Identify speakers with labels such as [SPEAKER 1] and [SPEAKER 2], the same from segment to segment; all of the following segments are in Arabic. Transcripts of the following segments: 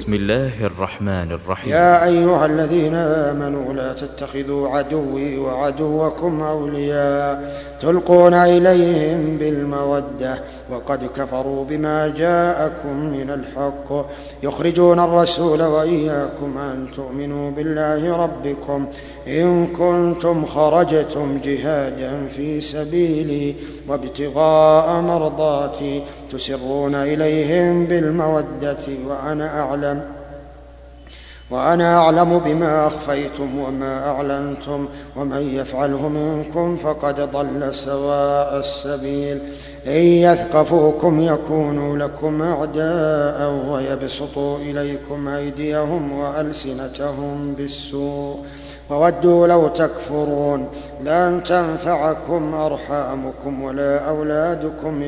[SPEAKER 1] بسم الله الرحمن الرحيم.
[SPEAKER 2] يا أيها الذين آمنوا لا تتخذوا عدوي وعدوكم أولياء تلقون إليهم بالمودة وقد كفروا بما جاءكم من الحق يخرجون الرسول وإياكم أن تؤمنوا بالله ربكم إن كنتم خرجتم جهادا في سبيلي وابتغاء مرضاتي تسرون إليهم بالمودة وأنا أعلم بما أخفيتم وما أعلنتم ومن يفعله منكم فقد ضل سواء السبيل إن يثقفوكم يكونوا لكم أعداء ويبسطوا إليكم أيديهم وألسنتهم بالسوء وودوا لو تكفرون لن تنفعكم أرحامكم ولا أولادكم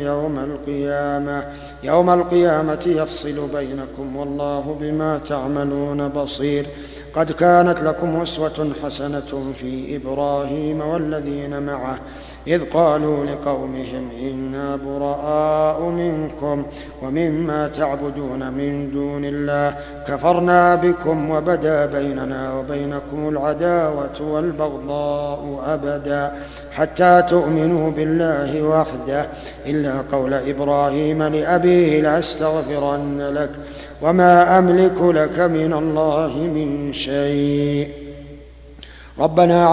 [SPEAKER 2] يوم القيامة يفصل بينكم والله بما تعملون بصير. قد كانت لكم أسوة حسنة في إبراهيم والذين معه إذ قالوا لقومهم إنا براء منكم ومما تعبدون من دون الله كفرنا بكم وبدا بيننا وبينكم العداوة والبغضاء أبدا حتى تؤمنوا بالله وحده إلا قول إبراهيم لأبيه لأستغفرن لك وما أملك لك من الله من شيء ربنا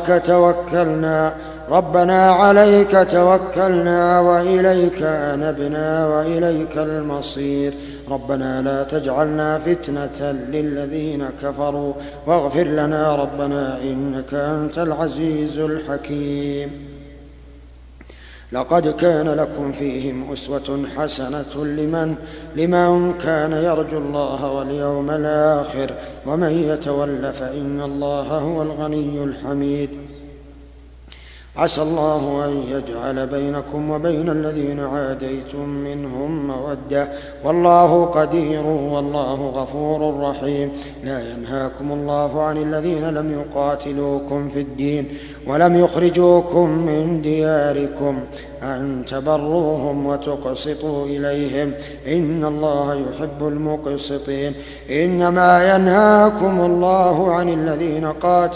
[SPEAKER 2] عليك توكلنا وإليك أنبنا وإليك المصير ربنا لا تجعلنا فتنة للذين كفروا واغفر لنا ربنا إنك أنت العزيز الحكيم. لقد كان لكم فيهم أسوة حسنة لمن كان يرجو الله واليوم الآخر ومن يتول فإن الله هو الغني الحميد. عسى الله أن يجعل بينكم وبين الذين عاديتم منهم مودة والله قدير والله غفور رحيم. لا ينهاكم الله عن الذين لم يقاتلوكم في الدين ولم يخرجوكم من دياركم أن تبروهم وتقسطوا إليهم إن الله يحب المقسطين. إنما ينهاكم الله عن الذين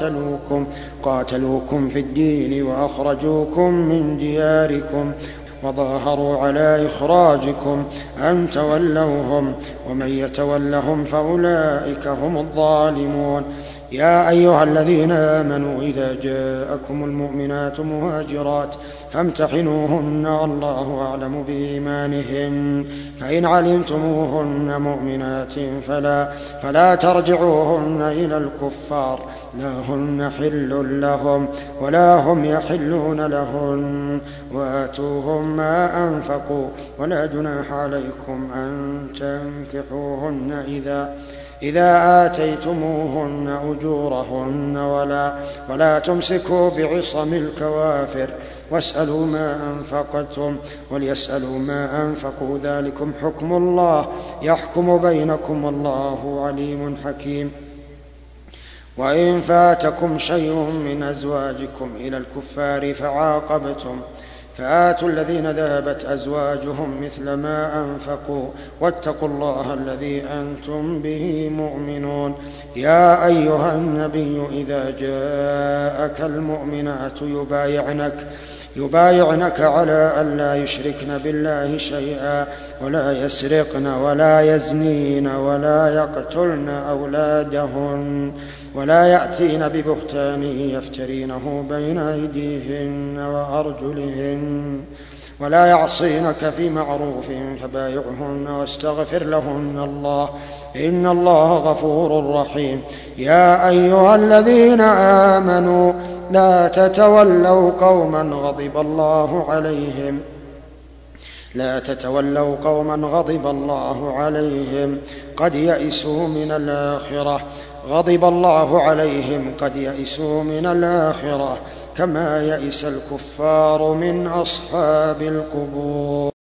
[SPEAKER 2] قاتلوكم في الدين وأخرجوكم من دياركم وظاهروا على إخراجكم أن تولوهم ومن يتولهم فأولئك هم الظالمون. يا أيها الذين آمنوا إذا جاءكم المؤمنات مهاجرات فامتحنوهن الله أعلم بإيمانهن فإن علمتموهن مؤمنات فلا ترجعوهن إلى الكفار لا هن حل لهم ولا هم يحلون لهن وآتوهم ما أنفقوا ولا جناح عليكم أن تنكحوهن إذا آتيتموهن أجورهن ولا تمسكوا بعصم الكوافر واسألوا ما أنفقتم وليسألوا ما أنفقوا ذلكم حكم الله يحكم بينكم والله عليم حكيم. وإن فاتكم شيء من أزواجكم إلى الكفار فعاقبتم فآتوا الذين ذهبت أزواجهم مثل ما أنفقوا واتقوا الله الذي أنتم به مؤمنون. يا أيها النبي إذا جاءك المؤمنات يبايعنك على أن لا يشركن بالله شيئا ولا يسرقن ولا يزنين ولا يقتلن أولادهن ولا يأتين ببهتان يفترينه بين أيديهن وأرجلهن ولا يعصينك في معروف فبايعهن واستغفر لهن الله إن الله غفور رحيم. يا أيها الذين آمنوا لا تتولوا قوما غضب الله عليهم قد يئسوا من الآخرة غضب الله عليهم قد يئسوا من الآخرة كما يئس الكفار من أصحاب القبور.